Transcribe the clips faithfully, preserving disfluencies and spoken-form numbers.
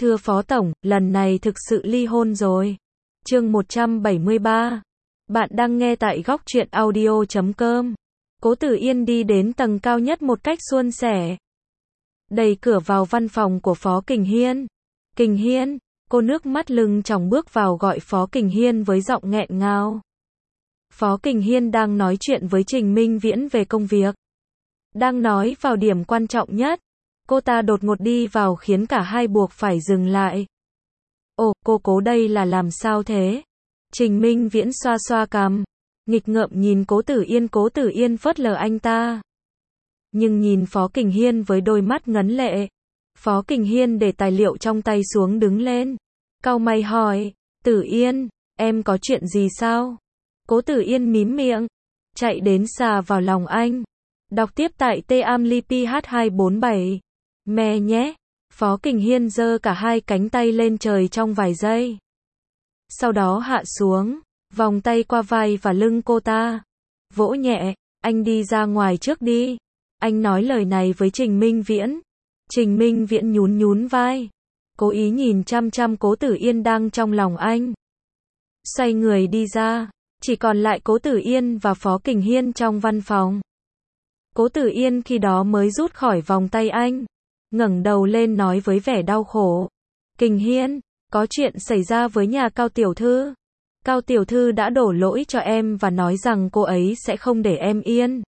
Thưa Phó Tổng, lần này thực sự ly hôn rồi. Chương một trăm bảy mươi ba. Bạn đang nghe tại góc truyện audio chấm com. Cố Tử Yên đi đến tầng cao nhất một cách suôn sẻ. Đẩy cửa vào văn phòng của Phó Kình Hiên. Kình Hiên, cô nước mắt lưng tròng bước vào gọi Phó Kình Hiên với giọng nghẹn ngào. Phó Kình Hiên đang nói chuyện với Trình Minh Viễn về công việc. Đang nói vào điểm quan trọng nhất. Cô ta đột ngột đi vào khiến cả hai buộc phải dừng lại. Ồ, cô Cố đây là làm sao thế? Trình Minh Viễn xoa xoa cằm, nghịch ngợm nhìn Cố Tử Yên. Cố Tử Yên phớt lờ anh ta. Nhưng nhìn Phó Kình Hiên với đôi mắt ngấn lệ. Phó Kình Hiên để tài liệu trong tay xuống đứng lên. Cau mày hỏi, Tử Yên, em có chuyện gì sao? Cố Tử Yên mím miệng, chạy đến xà vào lòng anh. Đọc tiếp tại T A M L I P H hai bốn bảy. Mẹ nhé. Phó Kình Hiên giơ cả hai cánh tay lên trời trong vài giây. Sau đó hạ xuống, vòng tay qua vai và lưng cô ta. Vỗ nhẹ, anh đi ra ngoài trước đi. Anh nói lời này với Trình Minh Viễn. Trình Minh Viễn nhún nhún vai. Cố ý nhìn chăm chăm Cố Tử Yên đang trong lòng anh. Xoay người đi ra, chỉ còn lại Cố Tử Yên và Phó Kình Hiên trong văn phòng. Cố Tử Yên khi đó mới rút khỏi vòng tay anh. Ngẩng đầu lên nói với vẻ đau khổ. Kình Hiên, có chuyện xảy ra với nhà Cao tiểu thư. Cao tiểu thư đã đổ lỗi cho em và nói rằng cô ấy sẽ không để em yên.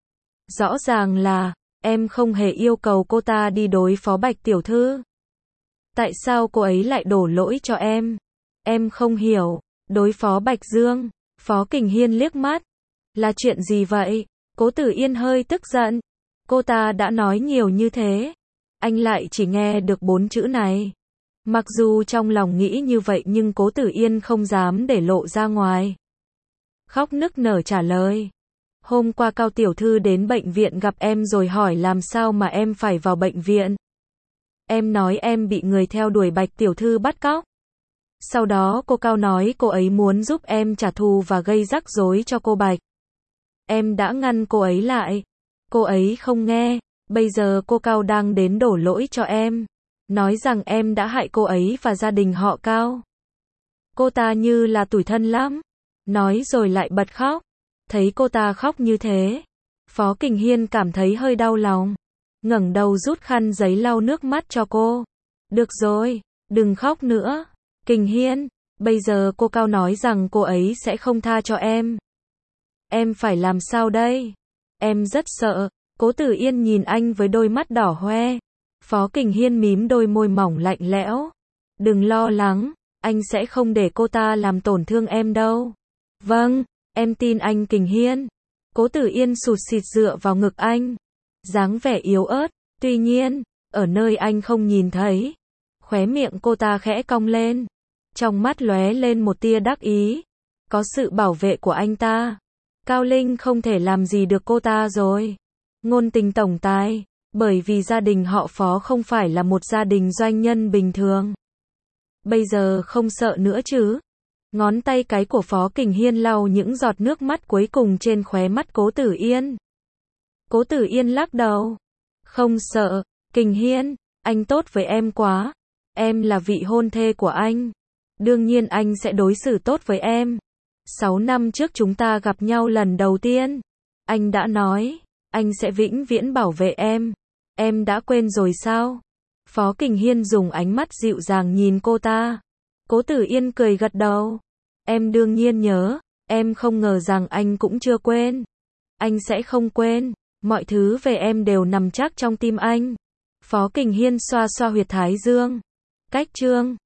Rõ ràng là, em không hề yêu cầu cô ta đi đối phó Bạch tiểu thư. Tại sao cô ấy lại đổ lỗi cho em? Em không hiểu. Đối phó Bạch Dương. Phó Kình Hiên liếc mắt. Là chuyện gì vậy? Cố Tử Yên hơi tức giận. Cô ta đã nói nhiều như thế. Anh lại chỉ nghe được bốn chữ này. Mặc dù trong lòng nghĩ như vậy nhưng Cố Tử Yên không dám để lộ ra ngoài. Khóc nức nở trả lời. Hôm qua Cao tiểu thư đến bệnh viện gặp em rồi hỏi làm sao mà em phải vào bệnh viện. Em nói em bị người theo đuổi Bạch tiểu thư bắt cóc. Sau đó cô Cao nói cô ấy muốn giúp em trả thù và gây rắc rối cho cô Bạch. Em đã ngăn cô ấy lại. Cô ấy không nghe. Bây giờ cô Cao đang đến đổ lỗi cho em. Nói rằng em đã hại cô ấy và gia đình họ Cao. Cô ta như là tủi thân lắm. Nói rồi lại bật khóc. Thấy cô ta khóc như thế, Phó Kình Hiên cảm thấy hơi đau lòng. Ngẩng đầu rút khăn giấy lau nước mắt cho cô. Được rồi, đừng khóc nữa. Kình Hiên, bây giờ cô Cao nói rằng cô ấy sẽ không tha cho em. Em phải làm sao đây? Em rất sợ. Cố Tử Yên nhìn anh với đôi mắt đỏ hoe. Phó Kình Hiên mím đôi môi mỏng lạnh lẽo. Đừng lo lắng, anh sẽ không để cô ta làm tổn thương em đâu. Vâng, em tin anh Kình Hiên. Cố Tử Yên sụt sịt dựa vào ngực anh. Dáng vẻ yếu ớt, tuy nhiên, ở nơi anh không nhìn thấy. Khóe miệng cô ta khẽ cong lên. Trong mắt lóe lên một tia đắc ý. Có sự bảo vệ của anh ta, Cao Linh không thể làm gì được cô ta rồi. Ngôn tình tổng tài, bởi vì gia đình họ Phó không phải là một gia đình doanh nhân bình thường. Bây giờ không sợ nữa chứ? Ngón tay cái của Phó Kình Hiên lau những giọt nước mắt cuối cùng trên khóe mắt Cố Tử Yên. Cố Tử Yên lắc đầu. Không sợ, Kình Hiên, anh tốt với em quá. Em là vị hôn thê của anh. Đương nhiên anh sẽ đối xử tốt với em. Sáu năm trước chúng ta gặp nhau lần đầu tiên. Anh đã nói, anh sẽ vĩnh viễn bảo vệ em. Em đã quên rồi sao? Phó Kình Hiên dùng ánh mắt dịu dàng nhìn cô ta. Cố Tử Yên cười gật đầu. Em đương nhiên nhớ, em không ngờ rằng anh cũng chưa quên. Anh sẽ không quên, mọi thứ về em đều nằm chắc trong tim anh. Phó Kình Hiên xoa xoa huyệt thái dương. Cách chương